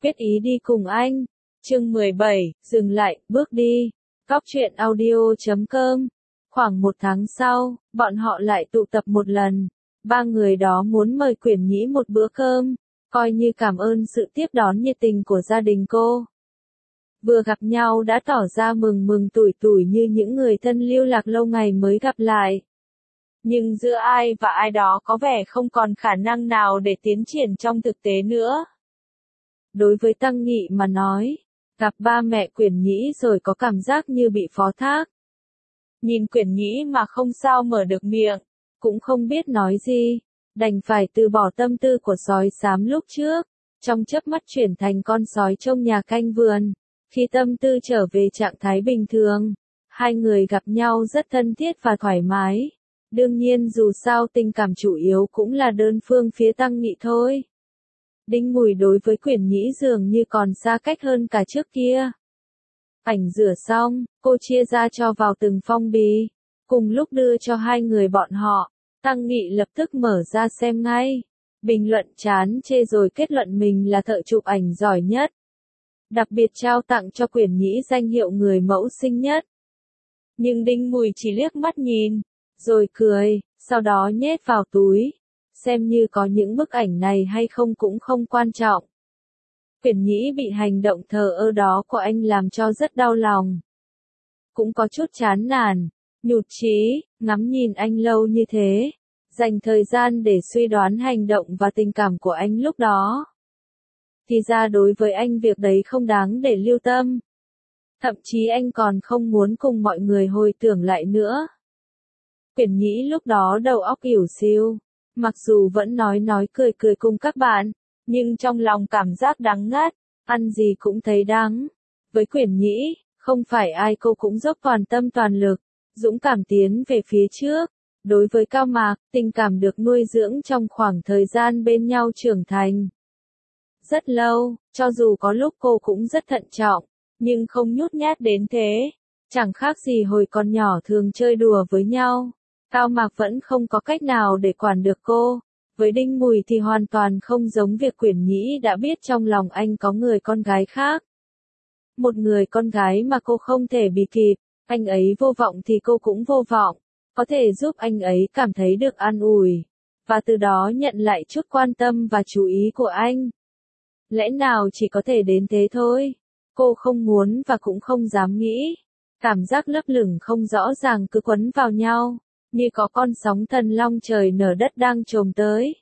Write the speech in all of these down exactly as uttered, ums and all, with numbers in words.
quyết ý đi cùng anh. Chương mười bảy, dừng lại, bước đi. Cóc truyện audio chấm com. Khoảng một tháng sau, bọn họ lại tụ tập một lần. Ba người đó muốn mời Quyển Nhĩ một bữa cơm, coi như cảm ơn sự tiếp đón nhiệt tình của gia đình cô. Vừa gặp nhau đã tỏ ra mừng mừng tủi tủi như những người thân lưu lạc lâu ngày mới gặp lại. Nhưng giữa ai và ai đó có vẻ không còn khả năng nào để tiến triển trong thực tế nữa. Đối với Tăng Nghị mà nói, gặp ba mẹ Quyển Nhĩ rồi có cảm giác như bị phó thác. Nhìn Quyển Nhĩ mà không sao mở được miệng, cũng không biết nói gì, đành phải từ bỏ tâm tư của sói xám lúc trước, trong chớp mắt chuyển thành con sói trông nhà canh vườn. Khi tâm tư trở về trạng thái bình thường, hai người gặp nhau rất thân thiết và thoải mái. Đương nhiên dù sao tình cảm chủ yếu cũng là đơn phương phía Tăng Nghị thôi. Đinh Mùi đối với Quyển Nhĩ dường như còn xa cách hơn cả trước kia. Ảnh rửa xong, cô chia ra cho vào từng phong bì, cùng lúc đưa cho hai người bọn họ. Tăng Nghị lập tức mở ra xem ngay, bình luận chán chê rồi kết luận mình là thợ chụp ảnh giỏi nhất. Đặc biệt trao tặng cho Quyển Nhĩ danh hiệu người mẫu xinh nhất. Nhưng Đinh Mùi chỉ liếc mắt nhìn, rồi cười, sau đó nhét vào túi. Xem như có những bức ảnh này hay không cũng không quan trọng. Quyển Nhĩ bị hành động thờ ơ đó của anh làm cho rất đau lòng. Cũng có chút chán nản, nhụt chí, ngắm nhìn anh lâu như thế, dành thời gian để suy đoán hành động và tình cảm của anh lúc đó. Thì ra đối với anh việc đấy không đáng để lưu tâm. Thậm chí anh còn không muốn cùng mọi người hồi tưởng lại nữa. Quyển Nhĩ lúc đó đầu óc ỉu xìu, mặc dù vẫn nói nói cười cười cùng các bạn, nhưng trong lòng cảm giác đắng ngắt, ăn gì cũng thấy đắng. Với Quyển Nhĩ, không phải ai cô cũng dốc toàn tâm toàn lực, dũng cảm tiến về phía trước. Đối với Cao Mạc, tình cảm được nuôi dưỡng trong khoảng thời gian bên nhau trưởng thành. Rất lâu, cho dù có lúc cô cũng rất thận trọng, nhưng không nhút nhát đến thế. Chẳng khác gì hồi còn nhỏ thường chơi đùa với nhau. Cao Mạc vẫn không có cách nào để quản được cô. Với Đinh Mùi thì hoàn toàn không giống việc Quyển Nhĩ đã biết trong lòng anh có người con gái khác. Một người con gái mà cô không thể bị kịp, anh ấy vô vọng thì cô cũng vô vọng. Có thể giúp anh ấy cảm thấy được an ủi, và từ đó nhận lại chút quan tâm và chú ý của anh. Lẽ nào chỉ có thể đến thế thôi? Cô không muốn và cũng không dám nghĩ. Cảm giác lấp lửng không rõ ràng cứ quấn vào nhau, như có con sóng thần long trời nở đất đang trồm tới.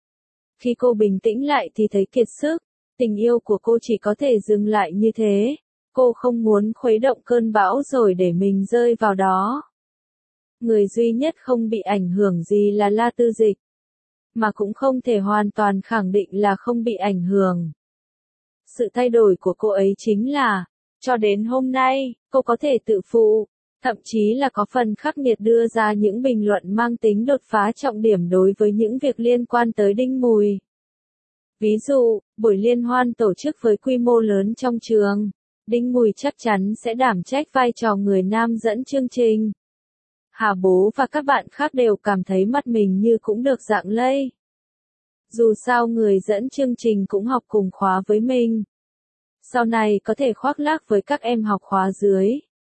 Khi cô bình tĩnh lại thì thấy kiệt sức, tình yêu của cô chỉ có thể dừng lại như thế. Cô không muốn khuấy động cơn bão rồi để mình rơi vào đó. Người duy nhất không bị ảnh hưởng gì là La Tư Dịch, mà cũng không thể hoàn toàn khẳng định là không bị ảnh hưởng. Sự thay đổi của cô ấy chính là, cho đến hôm nay, cô có thể tự phụ, thậm chí là có phần khắc nghiệt đưa ra những bình luận mang tính đột phá trọng điểm đối với những việc liên quan tới Đinh Mùi. Ví dụ, buổi liên hoan tổ chức với quy mô lớn trong trường, Đinh Mùi chắc chắn sẽ đảm trách vai trò người nam dẫn chương trình. Hà Bố và các bạn khác đều cảm thấy mắt mình như cũng được rạng lây. Dù sao người dẫn chương trình cũng học cùng khóa với mình. Sau này có thể khoác lác với các em học khóa dưới.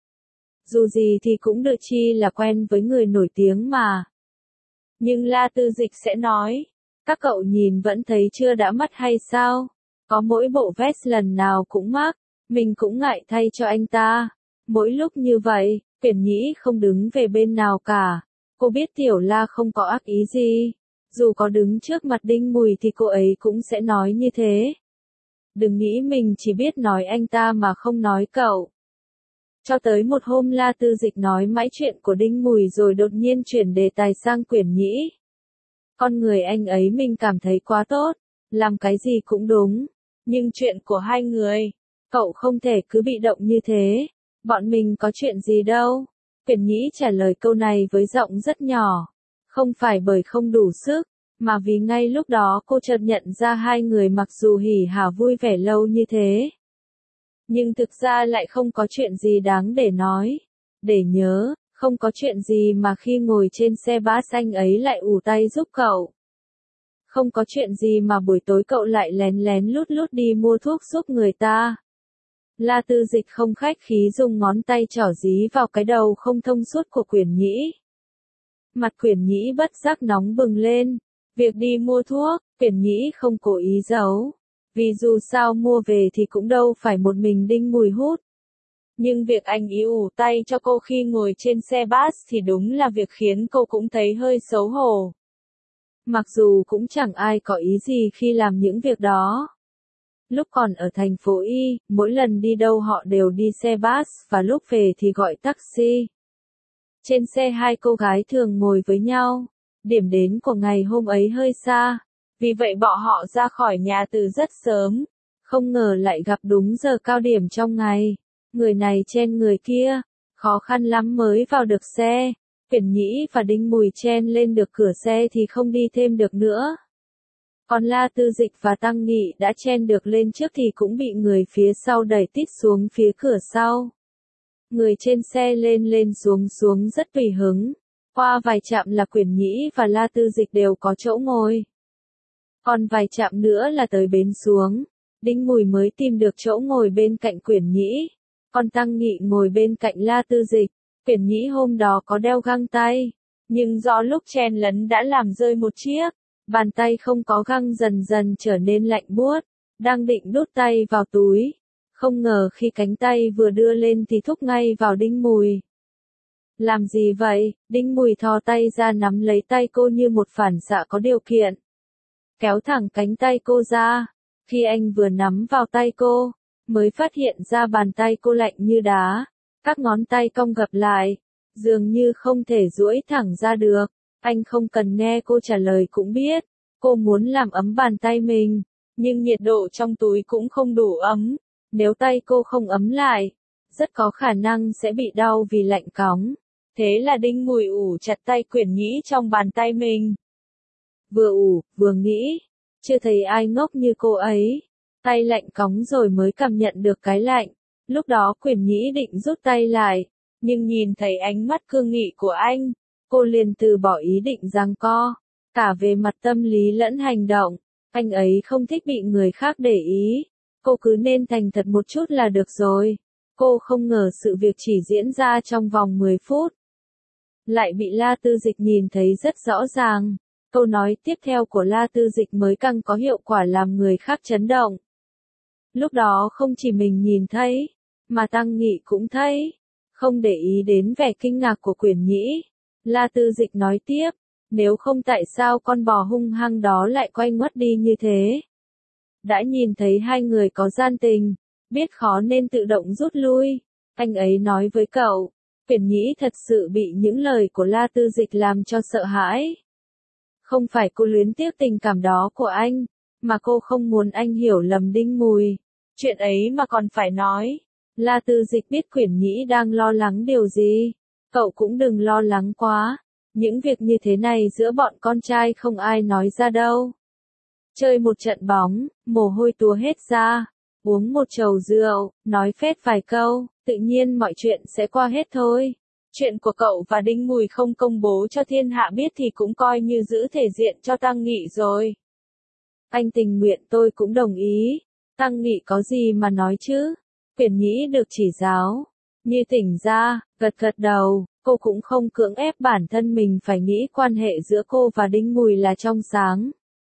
Dù gì thì cũng được chi là quen với người nổi tiếng mà. Nhưng La Tư Dịch sẽ nói, các cậu nhìn vẫn thấy chưa đã mắt hay sao? Có mỗi bộ vest lần nào cũng mắc, mình cũng ngại thay cho anh ta. Mỗi lúc như vậy, Quyển Nhĩ không đứng về bên nào cả. Cô biết Tiểu La không có ác ý gì. Dù có đứng trước mặt Đinh Mùi thì cô ấy cũng sẽ nói như thế. Đừng nghĩ mình chỉ biết nói anh ta mà không nói cậu. Cho tới một hôm La Tư Dịch nói mãi chuyện của Đinh Mùi rồi đột nhiên chuyển đề tài sang Quyển Nhĩ. Con người anh ấy mình cảm thấy quá tốt, làm cái gì cũng đúng. Nhưng chuyện của hai người, cậu không thể cứ bị động như thế. Bọn mình có chuyện gì đâu. Quyển Nhĩ trả lời câu này với giọng rất nhỏ. Không phải bởi không đủ sức, mà vì ngay lúc đó cô chợt nhận ra hai người mặc dù hỉ hả vui vẻ lâu như thế, nhưng thực ra lại không có chuyện gì đáng để nói, để nhớ, không có chuyện gì mà khi ngồi trên xe bus anh ấy lại ù tay giúp cậu. Không có chuyện gì mà buổi tối cậu lại lén lén lút lút đi mua thuốc giúp người ta. La Tư Dịch không khách khí dùng ngón tay trỏ dí vào cái đầu không thông suốt của Quyển Nhĩ. Mặt Quyển Nhĩ bất giác nóng bừng lên. Việc đi mua thuốc, Quyển Nhĩ không cố ý giấu. Vì dù sao mua về thì cũng đâu phải một mình Đinh Mùi hút. Nhưng việc anh ý ủ tay cho cô khi ngồi trên xe bus thì đúng là việc khiến cô cũng thấy hơi xấu hổ. Mặc dù cũng chẳng ai có ý gì khi làm những việc đó. Lúc còn ở thành phố Y, mỗi lần đi đâu họ đều đi xe bus và lúc về thì gọi taxi. Trên xe hai cô gái thường ngồi với nhau. Điểm đến của ngày hôm ấy hơi xa. Vì vậy bọn họ ra khỏi nhà từ rất sớm. Không ngờ lại gặp đúng giờ cao điểm trong ngày. Người này chen người kia. Khó khăn lắm mới vào được xe. Quyển Nhĩ và Đinh Mùi chen lên được cửa xe thì không đi thêm được nữa. Còn La Tư Dịch và Tăng Nghị đã chen được lên trước thì cũng bị người phía sau đẩy tít xuống phía cửa sau. Người trên xe lên lên xuống xuống rất tùy hứng. Qua vài trạm là Quyển Nhĩ và La Tư Dịch đều có chỗ ngồi. Còn vài trạm nữa là tới bến xuống. Đinh Mùi mới tìm được chỗ ngồi bên cạnh Quyển Nhĩ. Còn Tăng Nghị ngồi bên cạnh La Tư Dịch. Quyển Nhĩ hôm đó có đeo găng tay. Nhưng do lúc chen lấn đã làm rơi một chiếc. Bàn tay không có găng dần dần trở nên lạnh buốt. Đang định đút tay vào túi. Không ngờ khi cánh tay vừa đưa lên thì thúc ngay vào Đinh Mùi. Làm gì vậy? Đinh Mùi thò tay ra nắm lấy tay cô như một phản xạ có điều kiện. Kéo thẳng cánh tay cô ra. Khi anh vừa nắm vào tay cô, mới phát hiện ra bàn tay cô lạnh như đá. Các ngón tay cong gập lại, dường như không thể duỗi thẳng ra được. Anh không cần nghe cô trả lời cũng biết, cô muốn làm ấm bàn tay mình, nhưng nhiệt độ trong túi cũng không đủ ấm. Nếu tay cô không ấm lại, rất có khả năng sẽ bị đau vì lạnh cóng. Thế là Đinh Mùi ủ chặt tay Quyển Nhĩ trong bàn tay mình. Vừa ủ, vừa nghĩ, chưa thấy ai ngốc như cô ấy. Tay lạnh cóng rồi mới cảm nhận được cái lạnh. Lúc đó Quyển Nhĩ định rút tay lại, nhưng nhìn thấy ánh mắt cương nghị của anh, cô liền từ bỏ ý định giằng co. Cả về mặt tâm lý lẫn hành động, anh ấy không thích bị người khác để ý. Cô cứ nên thành thật một chút là được rồi. Cô không ngờ sự việc chỉ diễn ra trong vòng mười phút. Lại bị La Tư Dịch nhìn thấy rất rõ ràng. Câu nói tiếp theo của La Tư Dịch mới càng có hiệu quả làm người khác chấn động. Lúc đó không chỉ mình nhìn thấy, mà Tăng Nghị cũng thấy. Không để ý đến vẻ kinh ngạc của Quyển Nhĩ, La Tư Dịch nói tiếp, nếu không tại sao con bò hung hăng đó lại quay ngoắt đi như thế. Đã nhìn thấy hai người có gian tình, biết khó nên tự động rút lui. Anh ấy nói với cậu, Quyển Nhĩ thật sự bị những lời của La Tư Dịch làm cho sợ hãi. Không phải cô luyến tiếc tình cảm đó của anh, mà cô không muốn anh hiểu lầm Đinh Mùi. Chuyện ấy mà còn phải nói. La Tư Dịch biết Quyển Nhĩ đang lo lắng điều gì. Cậu cũng đừng lo lắng quá. Những việc như thế này giữa bọn con trai không ai nói ra đâu. Chơi một trận bóng, mồ hôi túa hết ra. Uống một chầu rượu, nói phét vài câu, tự nhiên mọi chuyện sẽ qua hết thôi. Chuyện của cậu và Đinh Mùi không công bố cho thiên hạ biết thì cũng coi như giữ thể diện cho Tăng Nghị rồi. Anh tình nguyện tôi cũng đồng ý. Tăng Nghị có gì mà nói chứ? Quyển Nhĩ được chỉ giáo. Như tỉnh ra, gật gật đầu, cô cũng không cưỡng ép bản thân mình phải nghĩ quan hệ giữa cô và Đinh Mùi là trong sáng.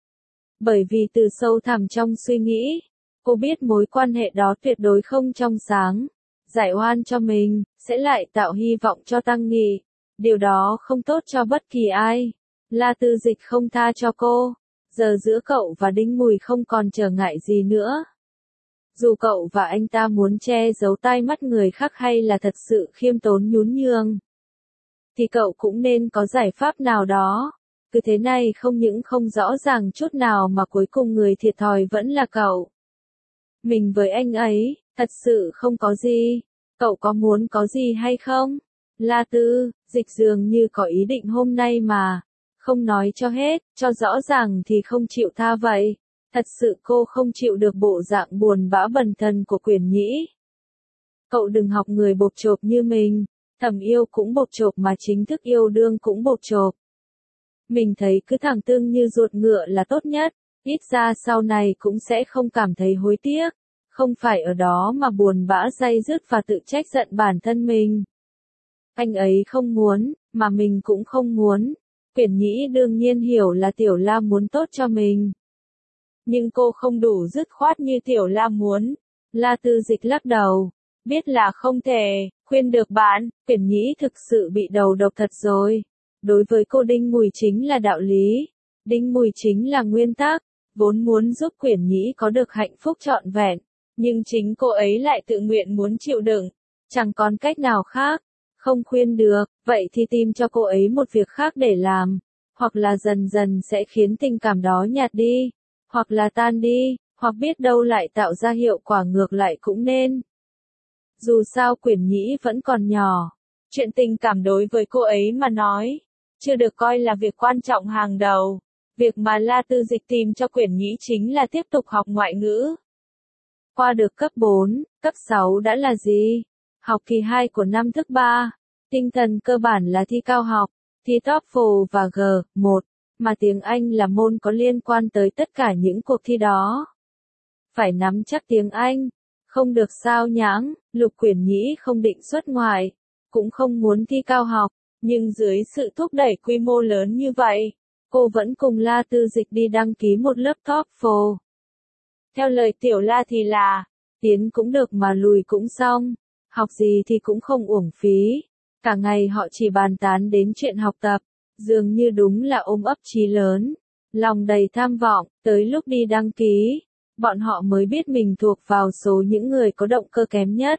Bởi vì từ sâu thẳm trong suy nghĩ, cô biết mối quan hệ đó tuyệt đối không trong sáng. Giải oan cho mình, sẽ lại tạo hy vọng cho Tăng Nghị. Điều đó không tốt cho bất kỳ ai. La Tư Dịch không tha cho cô. Giờ giữa cậu và Đinh Mùi không còn trở ngại gì nữa. Dù cậu và anh ta muốn che giấu tai mắt người khác hay là thật sự khiêm tốn nhún nhường, thì cậu cũng nên có giải pháp nào đó. Cứ thế này không những không rõ ràng chút nào mà cuối cùng người thiệt thòi vẫn là cậu. Mình với anh ấy, thật sự không có gì. Cậu có muốn có gì hay không? La Tư Dịch dường như có ý định hôm nay mà không nói cho hết, cho rõ ràng thì không chịu tha vậy. Thật sự cô không chịu được bộ dạng buồn bã bần thần của Quyển Nhĩ. Cậu đừng học người bộp chộp như mình. Thầm yêu cũng bộp chộp mà chính thức yêu đương cũng bộp chộp. Mình thấy cứ thẳng tưng như ruột ngựa là tốt nhất, ít ra sau này cũng sẽ không cảm thấy hối tiếc, không phải ở đó mà buồn bã day dứt và tự trách giận bản thân mình. Anh ấy không muốn, mà mình cũng không muốn. Quyển Nhĩ đương nhiên hiểu là Tiểu La muốn tốt cho mình. Nhưng cô không đủ dứt khoát như Tiểu La muốn. La Tư Dịch lắc đầu. Biết là không thể, khuyên được bạn, Quyển Nhĩ thực sự bị đầu độc thật rồi. Đối với cô Đinh Mùi chính là đạo lý. Đinh Mùi chính là nguyên tắc, vốn muốn giúp Quyển Nhĩ có được hạnh phúc trọn vẹn. Nhưng chính cô ấy lại tự nguyện muốn chịu đựng. Chẳng còn cách nào khác. Không khuyên được, vậy thì tìm cho cô ấy một việc khác để làm. Hoặc là dần dần sẽ khiến tình cảm đó nhạt đi. Hoặc là tan đi, hoặc biết đâu lại tạo ra hiệu quả ngược lại cũng nên. Dù sao Quyển Nhĩ vẫn còn nhỏ. Chuyện tình cảm đối với cô ấy mà nói, chưa được coi là việc quan trọng hàng đầu. Việc mà La Tư Dịch tìm cho Quyển Nhĩ chính là tiếp tục học ngoại ngữ. Qua được cấp bốn, cấp sáu đã là gì? Học kỳ hai của năm thứ ba. Tinh thần cơ bản là thi cao học, thi TOEFL và G một, mà tiếng Anh là môn có liên quan tới tất cả những cuộc thi đó. Phải nắm chắc tiếng Anh, không được sao nhãng. Lục Quyển Nhĩ không định xuất ngoại, cũng không muốn thi cao học, nhưng dưới sự thúc đẩy quy mô lớn như vậy, cô vẫn cùng La Tư Dịch đi đăng ký một lớp TOEFL. Theo lời Tiểu La thì là, tiến cũng được mà lùi cũng xong, học gì thì cũng không uổng phí. Cả ngày họ chỉ bàn tán đến chuyện học tập, dường như đúng là ôm ấp chí lớn, lòng đầy tham vọng. Tới lúc đi đăng ký, bọn họ mới biết mình thuộc vào số những người có động cơ kém nhất.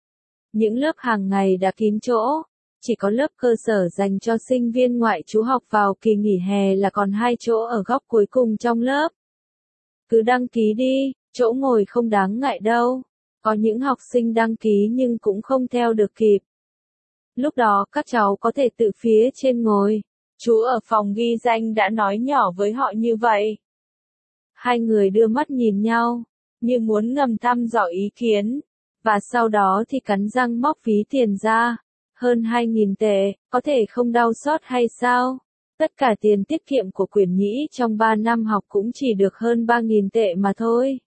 Những lớp hàng ngày đã kín chỗ, chỉ có lớp cơ sở dành cho sinh viên ngoại trú học vào kỳ nghỉ hè là còn hai chỗ ở góc cuối cùng trong lớp. Cứ đăng ký đi, chỗ ngồi không đáng ngại đâu. Có những học sinh đăng ký nhưng cũng không theo được kịp. Lúc đó các cháu có thể tự phía trên ngồi. Chú ở phòng ghi danh đã nói nhỏ với họ như vậy. Hai người đưa mắt nhìn nhau, như muốn ngầm thăm dò ý kiến. Và sau đó thì cắn răng móc ví tiền ra. Hơn hai nghìn tệ, có thể không đau xót hay sao? Tất cả tiền tiết kiệm của Quyển Nhĩ trong ba năm học cũng chỉ được hơn ba nghìn tệ mà thôi.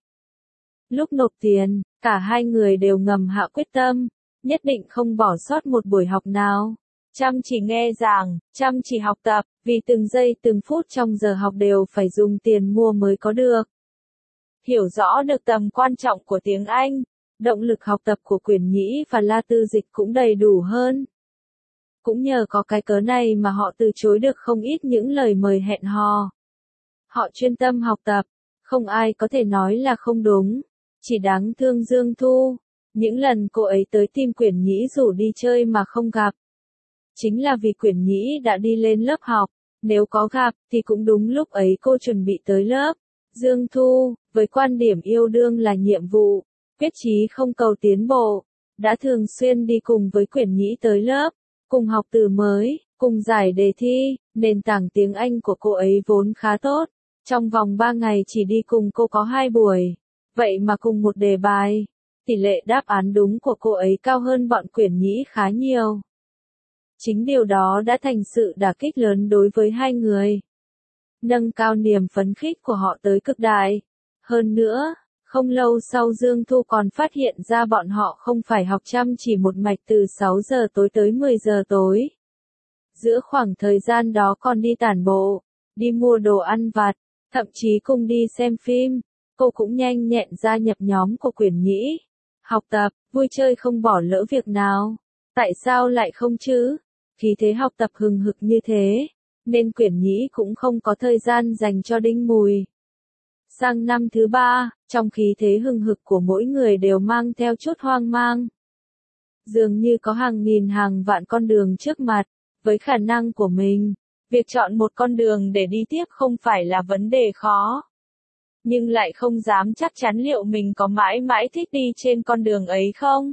Lúc nộp tiền, cả hai người đều ngầm hạ quyết tâm, nhất định không bỏ sót một buổi học nào. Chăm chỉ nghe giảng, chăm chỉ học tập, vì từng giây từng phút trong giờ học đều phải dùng tiền mua mới có được. Hiểu rõ được tầm quan trọng của tiếng Anh, động lực học tập của Quyển Nhĩ và La Tư Dịch cũng đầy đủ hơn. Cũng nhờ có cái cớ này mà họ từ chối được không ít những lời mời hẹn hò. Họ chuyên tâm học tập, không ai có thể nói là không đúng. Chỉ đáng thương Dương Thu, những lần cô ấy tới tìm Quyển Nhĩ rủ đi chơi mà không gặp. Chính là vì Quyển Nhĩ đã đi lên lớp học, nếu có gặp thì cũng đúng lúc ấy cô chuẩn bị tới lớp. Dương Thu, với quan điểm yêu đương là nhiệm vụ, quyết chí không cầu tiến bộ, đã thường xuyên đi cùng với Quyển Nhĩ tới lớp, cùng học từ mới, cùng giải đề thi. Nền tảng tiếng Anh của cô ấy vốn khá tốt, trong vòng ba ngày chỉ đi cùng cô có hai buổi. Vậy mà cùng một đề bài, tỷ lệ đáp án đúng của cô ấy cao hơn bọn Quyển Nhĩ khá nhiều. Chính điều đó đã thành sự đả kích lớn đối với hai người. Nâng cao niềm phấn khích của họ tới cực đại. Hơn nữa, không lâu sau Dương Thu còn phát hiện ra bọn họ không phải học chăm chỉ một mạch từ sáu giờ tối tới mười giờ tối. Giữa khoảng thời gian đó còn đi tản bộ, đi mua đồ ăn vặt, thậm chí cùng đi xem phim. Cô cũng nhanh nhẹn gia nhập nhóm của Quyển Nhĩ. Học tập, vui chơi không bỏ lỡ việc nào. Tại sao lại không chứ? Khí thế học tập hừng hực như thế, nên Quyển Nhĩ cũng không có thời gian dành cho Đinh Mùi. Sang năm thứ ba, trong khí thế hừng hực của mỗi người đều mang theo chút hoang mang. Dường như có hàng nghìn hàng vạn con đường trước mặt, với khả năng của mình, việc chọn một con đường để đi tiếp không phải là vấn đề khó. Nhưng lại không dám chắc chắn liệu mình có mãi mãi thích đi trên con đường ấy không?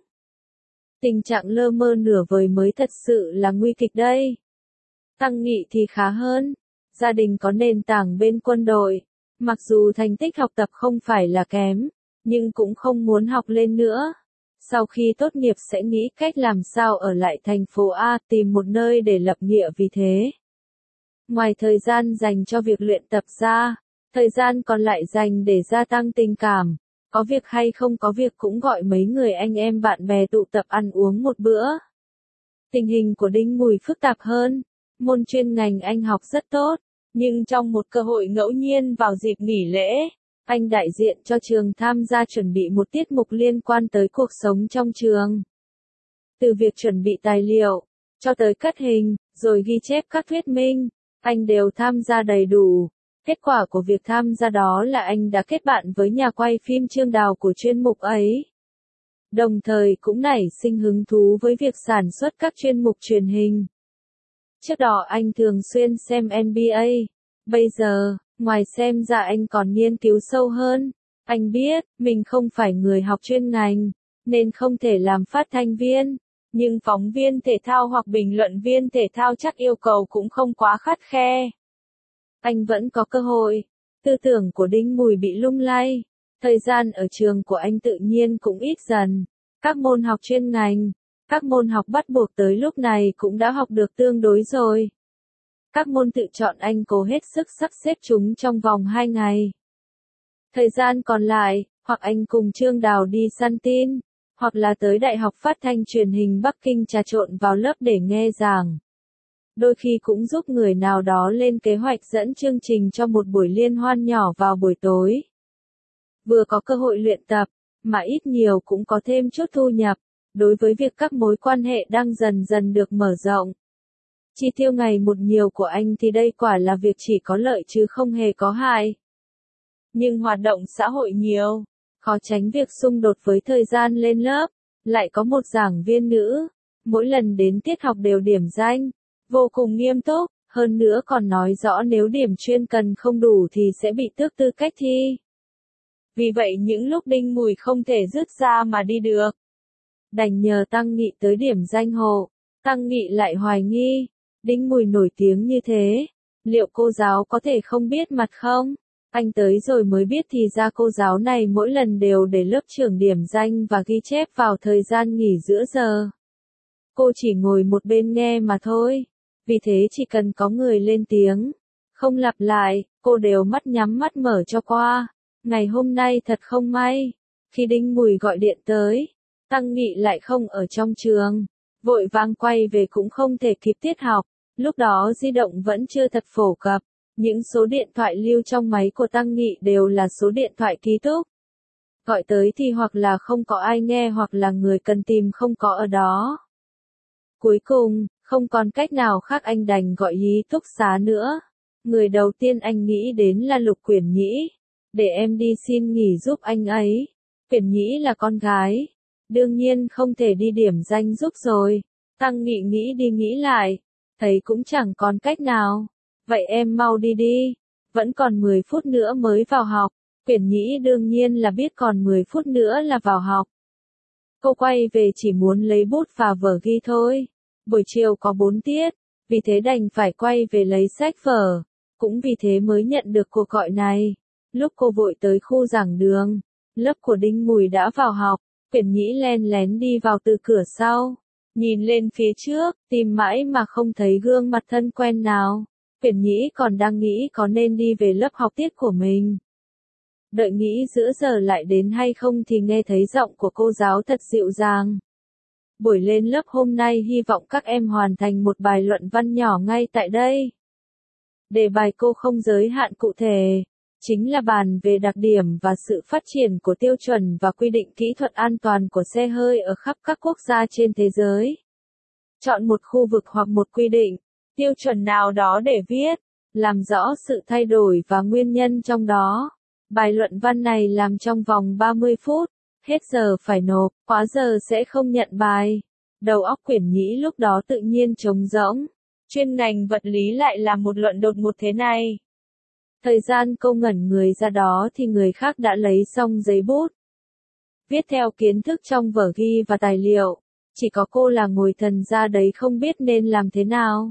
Tình trạng lơ mơ nửa vời mới thật sự là nguy kịch đây. Tăng Nghị thì khá hơn. Gia đình có nền tảng bên quân đội. Mặc dù thành tích học tập không phải là kém, nhưng cũng không muốn học lên nữa. Sau khi tốt nghiệp sẽ nghĩ cách làm sao ở lại thành phố A, tìm một nơi để lập nghiệp vì thế. Ngoài thời gian dành cho việc luyện tập ra, thời gian còn lại dành để gia tăng tình cảm. Có việc hay không có việc cũng gọi mấy người anh em bạn bè tụ tập ăn uống một bữa. Tình hình của Đinh Mùi phức tạp hơn. Môn chuyên ngành anh học rất tốt, nhưng trong một cơ hội ngẫu nhiên vào dịp nghỉ lễ, anh đại diện cho trường tham gia chuẩn bị một tiết mục liên quan tới cuộc sống trong trường. Từ việc chuẩn bị tài liệu, cho tới cắt hình, rồi ghi chép các thuyết minh, anh đều tham gia đầy đủ. Kết quả của việc tham gia đó là anh đã kết bạn với nhà quay phim Trương Đào của chuyên mục ấy. Đồng thời cũng nảy sinh hứng thú với việc sản xuất các chuyên mục truyền hình. Trước đó anh thường xuyên xem N B A. Bây giờ, ngoài xem ra anh còn nghiên cứu sâu hơn. Anh biết, mình không phải người học chuyên ngành, nên không thể làm phát thanh viên. Nhưng phóng viên thể thao hoặc bình luận viên thể thao chắc yêu cầu cũng không quá khắt khe. Anh vẫn có cơ hội. Tư tưởng của Đinh Mùi bị lung lay. Thời gian ở trường của anh tự nhiên cũng ít dần. Các môn học chuyên ngành, các môn học bắt buộc tới lúc này cũng đã học được tương đối rồi. Các môn tự chọn anh cố hết sức sắp xếp chúng trong vòng hai ngày. Thời gian còn lại, hoặc anh cùng Trương Đào đi săn tin, hoặc là tới Đại học Phát thanh Truyền hình Bắc Kinh trà trộn vào lớp để nghe giảng. Đôi khi cũng giúp người nào đó lên kế hoạch dẫn chương trình cho một buổi liên hoan nhỏ vào buổi tối. Vừa có cơ hội luyện tập, mà ít nhiều cũng có thêm chút thu nhập, đối với việc các mối quan hệ đang dần dần được mở rộng. Chi tiêu ngày một nhiều của anh thì đây quả là việc chỉ có lợi chứ không hề có hại. Nhưng hoạt động xã hội nhiều, khó tránh việc xung đột với thời gian lên lớp, lại có một giảng viên nữ, mỗi lần đến tiết học đều điểm danh, vô cùng nghiêm túc, hơn nữa còn nói rõ nếu điểm chuyên cần không đủ thì sẽ bị tước tư cách thi. Vì vậy những lúc Đinh Mùi không thể dứt ra mà đi được, đành nhờ Tăng Nghị tới điểm danh hộ. Tăng Nghị lại hoài nghi, Đinh Mùi nổi tiếng như thế, liệu cô giáo có thể không biết mặt không? Anh tới rồi mới biết thì ra cô giáo này mỗi lần đều để lớp trưởng điểm danh và ghi chép vào thời gian nghỉ giữa giờ. Cô chỉ ngồi một bên nghe mà thôi, vì thế chỉ cần có người lên tiếng, không lặp lại, cô đều mắt nhắm mắt mở cho qua. Ngày hôm nay thật không may, khi Đinh Mùi gọi điện tới, Tăng Nghị lại không ở trong trường, vội vàng quay về cũng không thể kịp tiết học, lúc đó di động vẫn chưa thật phổ cập, những số điện thoại lưu trong máy của Tăng Nghị đều là số điện thoại ký túc. Gọi tới thì hoặc là không có ai nghe hoặc là người cần tìm không có ở đó. Cuối cùng, không còn cách nào khác anh đành gọi ký túc xá nữa. Người đầu tiên anh nghĩ đến là Lục Quyển Nhĩ. Để em đi xin nghỉ giúp anh ấy. Quyển Nhĩ là con gái. Đương nhiên không thể đi điểm danh giúp rồi. Tăng Nghị nghĩ đi nghĩ lại. Thấy cũng chẳng còn cách nào. Vậy em mau đi đi. Vẫn còn mười phút nữa mới vào học. Quyển Nhĩ đương nhiên là biết còn mười phút nữa là vào học. Cô quay về chỉ muốn lấy bút và vở ghi thôi. Buổi chiều có bốn tiết. Vì thế đành phải quay về lấy sách vở. Cũng vì thế mới nhận được cuộc gọi này. Lúc cô vội tới khu giảng đường, lớp của Đinh Mùi đã vào học, Quyển Nhĩ len lén đi vào từ cửa sau, nhìn lên phía trước, tìm mãi mà không thấy gương mặt thân quen nào. Quyển Nhĩ còn đang nghĩ có nên đi về lớp học tiết của mình. Đợi nghĩ giữa giờ lại đến hay không thì nghe thấy giọng của cô giáo thật dịu dàng. Buổi lên lớp hôm nay hy vọng các em hoàn thành một bài luận văn nhỏ ngay tại đây. Đề bài cô không giới hạn cụ thể. Chính là bàn về đặc điểm và sự phát triển của tiêu chuẩn và quy định kỹ thuật an toàn của xe hơi ở khắp các quốc gia trên thế giới. Chọn một khu vực hoặc một quy định, tiêu chuẩn nào đó để viết, làm rõ sự thay đổi và nguyên nhân trong đó. Bài luận văn này làm trong vòng ba mươi phút, hết giờ phải nộp, quá giờ sẽ không nhận bài. Đầu óc Quyển Nhĩ lúc đó tự nhiên trống rỗng. Chuyên ngành vật lý lại là một luận đột ngột thế này. Thời gian cô ngẩn người ra đó thì người khác đã lấy xong giấy bút. Viết theo kiến thức trong vở ghi và tài liệu. Chỉ có cô là ngồi thần ra đấy không biết nên làm thế nào.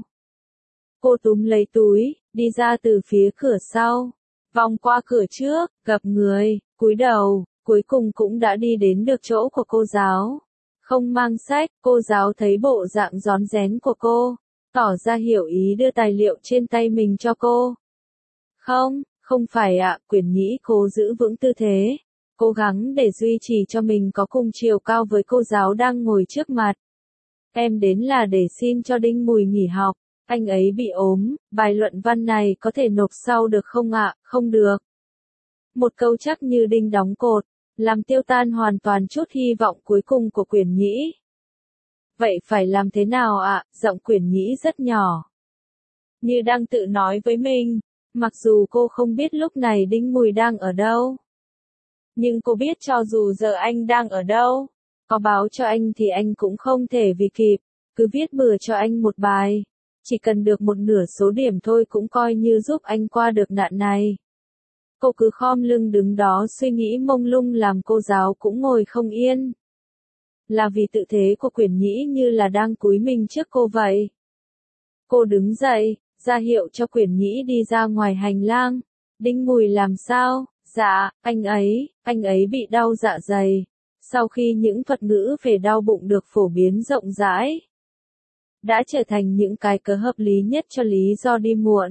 Cô túm lấy túi, đi ra từ phía cửa sau. Vòng qua cửa trước, gặp người, cúi đầu, cuối cùng cũng đã đi đến được chỗ của cô giáo. Không mang sách, cô giáo thấy bộ dạng rón rén của cô. tỏ ra hiểu ý đưa tài liệu trên tay mình cho cô. Không, không phải ạ, Quyển Nhĩ cố giữ vững tư thế, cố gắng để duy trì cho mình có cùng chiều cao với cô giáo đang ngồi trước mặt. Em đến là để xin cho Đinh Mùi nghỉ học, anh ấy bị ốm, bài luận văn này có thể nộp sau được không ạ? Không được. Một câu chắc như đinh đóng cột, làm tiêu tan hoàn toàn chút hy vọng cuối cùng của Quyển Nhĩ. Vậy phải làm thế nào ạ? Giọng Quyển Nhĩ rất nhỏ, như đang tự nói với mình, mặc dù cô không biết lúc này Đinh Mùi đang ở đâu. Nhưng cô biết cho dù giờ anh đang ở đâu, có báo cho anh thì anh cũng không thể vì kịp, cứ viết bừa cho anh một bài. Chỉ cần được một nửa số điểm thôi cũng coi như giúp anh qua được nạn này. Cô cứ khom lưng đứng đó suy nghĩ mông lung làm cô giáo cũng ngồi không yên. Là vì tự thế của Quyển Nhĩ như là đang cúi mình trước cô vậy. Cô đứng dậy, ra hiệu cho Quyển Nhĩ đi ra ngoài hành lang. Đinh Mùi làm sao? Dạ, anh ấy, anh ấy bị đau dạ dày. Sau khi những thuật ngữ về đau bụng được phổ biến rộng rãi, đã trở thành những cái cớ hợp lý nhất cho lý do đi muộn.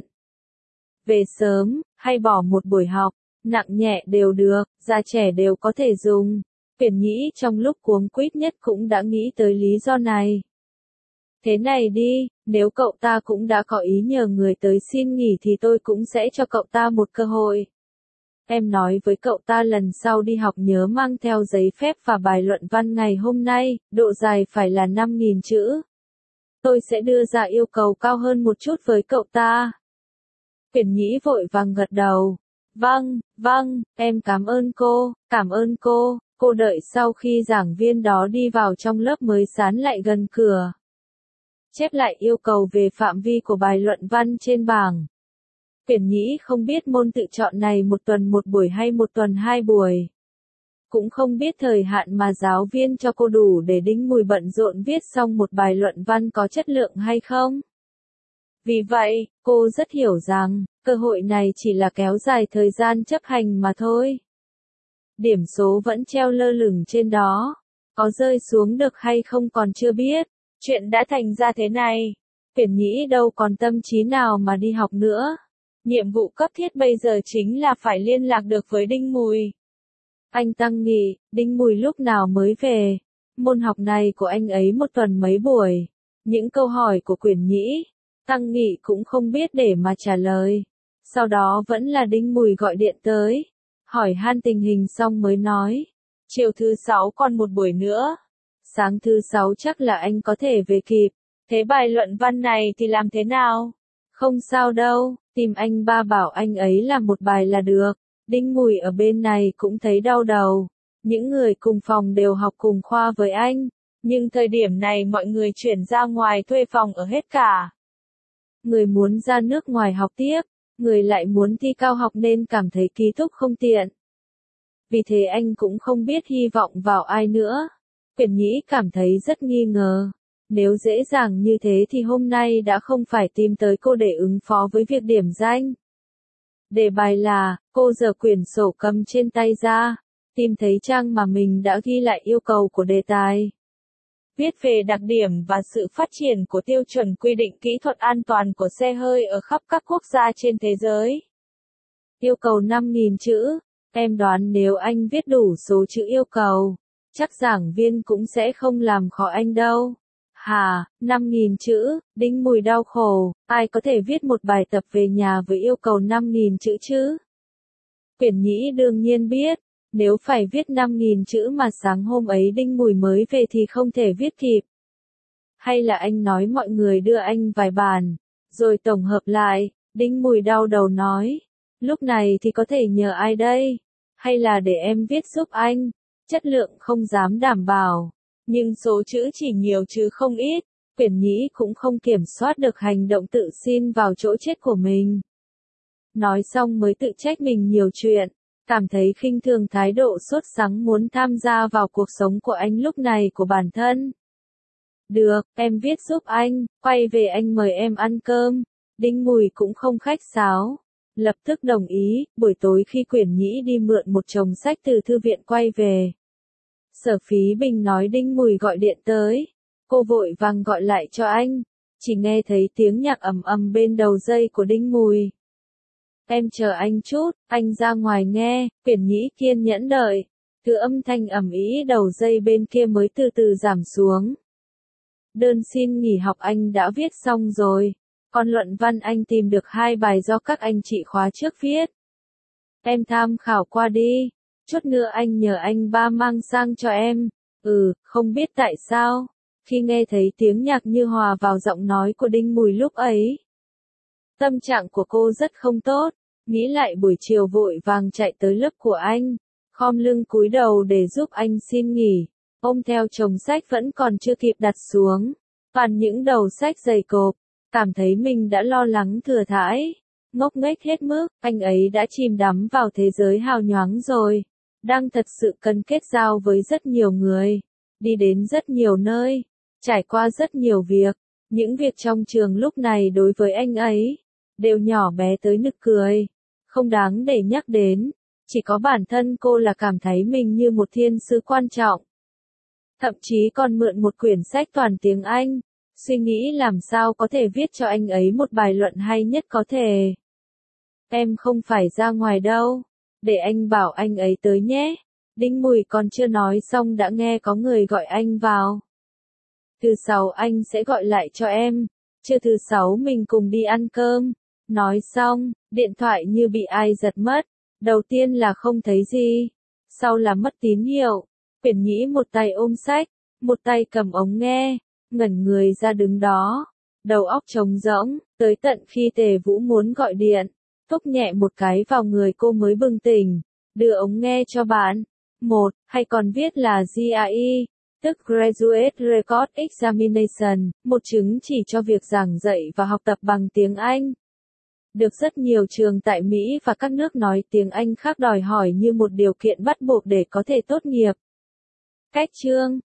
Về sớm, hay bỏ một buổi học, nặng nhẹ đều được, già trẻ đều có thể dùng. Quyển Nhĩ trong lúc cuống quýt nhất cũng đã nghĩ tới lý do này. Thế này đi, nếu cậu ta cũng đã có ý nhờ người tới xin nghỉ thì tôi cũng sẽ cho cậu ta một cơ hội. Em nói với cậu ta lần sau đi học nhớ mang theo giấy phép và bài luận văn ngày hôm nay, độ dài phải là năm nghìn chữ. Tôi sẽ đưa ra yêu cầu cao hơn một chút với cậu ta. Quyển Nhĩ vội vàng gật đầu. Vâng, vâng, em cảm ơn cô, cảm ơn cô. Cô đợi sau khi giảng viên đó đi vào trong lớp mới sán lại gần cửa, chép lại yêu cầu về phạm vi của bài luận văn trên bảng. Quyển Nhĩ không biết môn tự chọn này một tuần một buổi hay một tuần hai buổi. Cũng không biết thời hạn mà giáo viên cho cô đủ để Đinh Mùi bận rộn viết xong một bài luận văn có chất lượng hay không. Vì vậy, cô rất hiểu rằng, cơ hội này chỉ là kéo dài thời gian chấp hành mà thôi. Điểm số vẫn treo lơ lửng trên đó, có rơi xuống được hay không còn chưa biết. Chuyện đã thành ra thế này, Quyển Nhĩ đâu còn tâm trí nào mà đi học nữa. Nhiệm vụ cấp thiết bây giờ chính là phải liên lạc được với Đinh Mùi. Anh Tăng Nghị, Đinh Mùi lúc nào mới về? Môn học này của anh ấy một tuần mấy buổi. Những câu hỏi của Quyển Nhĩ, Tăng Nghị cũng không biết để mà trả lời. Sau đó vẫn là Đinh Mùi gọi điện tới, hỏi han tình hình xong mới nói. Chiều thứ sáu còn một buổi nữa. Sáng thứ sáu chắc là anh có thể về kịp. Thế bài luận văn này thì làm thế nào? Không sao đâu, tìm anh ba bảo anh ấy làm một bài là được. Đinh Mùi ở bên này cũng thấy đau đầu. Những người cùng phòng đều học cùng khoa với anh. Nhưng thời điểm này mọi người chuyển ra ngoài thuê phòng ở hết cả. Người muốn ra nước ngoài học tiếp, người lại muốn thi cao học nên cảm thấy ký túc không tiện. Vì thế anh cũng không biết hy vọng vào ai nữa. Quyển Nhĩ cảm thấy rất nghi ngờ. Nếu dễ dàng như thế thì hôm nay đã không phải tìm tới cô để ứng phó với việc điểm danh. Đề bài là, cô giở quyển sổ cầm trên tay ra, tìm thấy trang mà mình đã ghi lại yêu cầu của đề tài. Viết về đặc điểm và sự phát triển của tiêu chuẩn quy định kỹ thuật an toàn của xe hơi ở khắp các quốc gia trên thế giới. Yêu cầu năm nghìn chữ, em đoán nếu anh viết đủ số chữ yêu cầu, chắc giảng viên cũng sẽ không làm khó anh đâu. Hà, năm nghìn chữ, Đinh Mùi đau khổ, ai có thể viết một bài tập về nhà với yêu cầu năm nghìn chữ chứ? Quyển Nhĩ đương nhiên biết, nếu phải viết năm nghìn chữ mà sáng hôm ấy Đinh Mùi mới về thì không thể viết kịp. Hay là anh nói mọi người đưa anh vài bản, rồi tổng hợp lại, Đinh Mùi đau đầu nói. Lúc này thì có thể nhờ ai đây? Hay là để em viết giúp anh? Chất lượng không dám đảm bảo. Nhưng số chữ chỉ nhiều chứ không ít, Quyển Nhĩ cũng không kiểm soát được hành động tự xin vào chỗ chết của mình. Nói xong mới tự trách mình nhiều chuyện, cảm thấy khinh thường thái độ sốt sắng muốn tham gia vào cuộc sống của anh lúc này của bản thân. Được, em viết giúp anh, quay về anh mời em ăn cơm. Đinh Mùi cũng không khách sáo, lập tức đồng ý. Buổi tối khi Quyển Nhĩ đi mượn một chồng sách từ thư viện quay về, Sở Phí Bình nói Đinh Mùi gọi điện tới. Cô vội vàng gọi lại cho anh. chỉ nghe thấy tiếng nhạc ầm ầm bên đầu dây của Đinh Mùi. Em chờ anh chút, anh ra ngoài nghe, Quyển Nhĩ kiên nhẫn đợi. Từ âm thanh ầm ĩ đầu dây bên kia mới từ từ giảm xuống. Đơn xin nghỉ học anh đã viết xong rồi. Còn luận văn anh tìm được hai bài do các anh chị khóa trước viết. Em tham khảo qua đi. Chút nữa anh nhờ anh ba mang sang cho em. Ừ, không biết tại sao. Khi nghe thấy tiếng nhạc như hòa vào giọng nói của Đinh Mùi lúc ấy. Tâm trạng của cô rất không tốt. Nghĩ lại buổi chiều vội vàng chạy tới lớp của anh. Khom lưng cúi đầu để giúp anh xin nghỉ. Ôm theo chồng sách vẫn còn chưa kịp đặt xuống. Toàn những đầu sách dày cộp. Cảm thấy mình đã lo lắng thừa thãi. Ngốc nghếch hết mức. Anh ấy đã chìm đắm vào thế giới hào nhoáng rồi. Đang thật sự cần kết giao với rất nhiều người. Đi đến rất nhiều nơi. Trải qua rất nhiều việc. Những việc trong trường lúc này đối với anh ấy. Đều nhỏ bé tới nực cười. Không đáng để nhắc đến. Chỉ có bản thân cô là cảm thấy mình như một thiên sứ quan trọng. Thậm chí còn mượn một quyển sách toàn tiếng Anh. Suy nghĩ làm sao có thể viết cho anh ấy một bài luận hay nhất có thể. Em không phải ra ngoài đâu. Để anh bảo anh ấy tới nhé. Đinh Mùi còn chưa nói xong đã nghe có người gọi anh vào. Thứ sáu anh sẽ gọi lại cho em. Trưa thứ sáu mình cùng đi ăn cơm. Nói xong, điện thoại như bị ai giật mất. Đầu tiên là không thấy gì. Sau là mất tín hiệu. Quyển Nhĩ một tay ôm sách, một tay cầm ống nghe, ngẩn người ra đứng đó. Đầu óc trống rỗng, tới tận khi Tề Vũ muốn gọi điện. Thúc nhẹ một cái vào người cô mới bừng tỉnh. Đưa ống nghe cho bạn. Một, hay còn viết là giê a e, tức Graduate Record Examination, một chứng chỉ cho việc giảng dạy và học tập bằng tiếng Anh. Được rất nhiều trường tại Mỹ và các nước nói tiếng Anh khác đòi hỏi như một điều kiện bắt buộc để có thể tốt nghiệp. Cách chương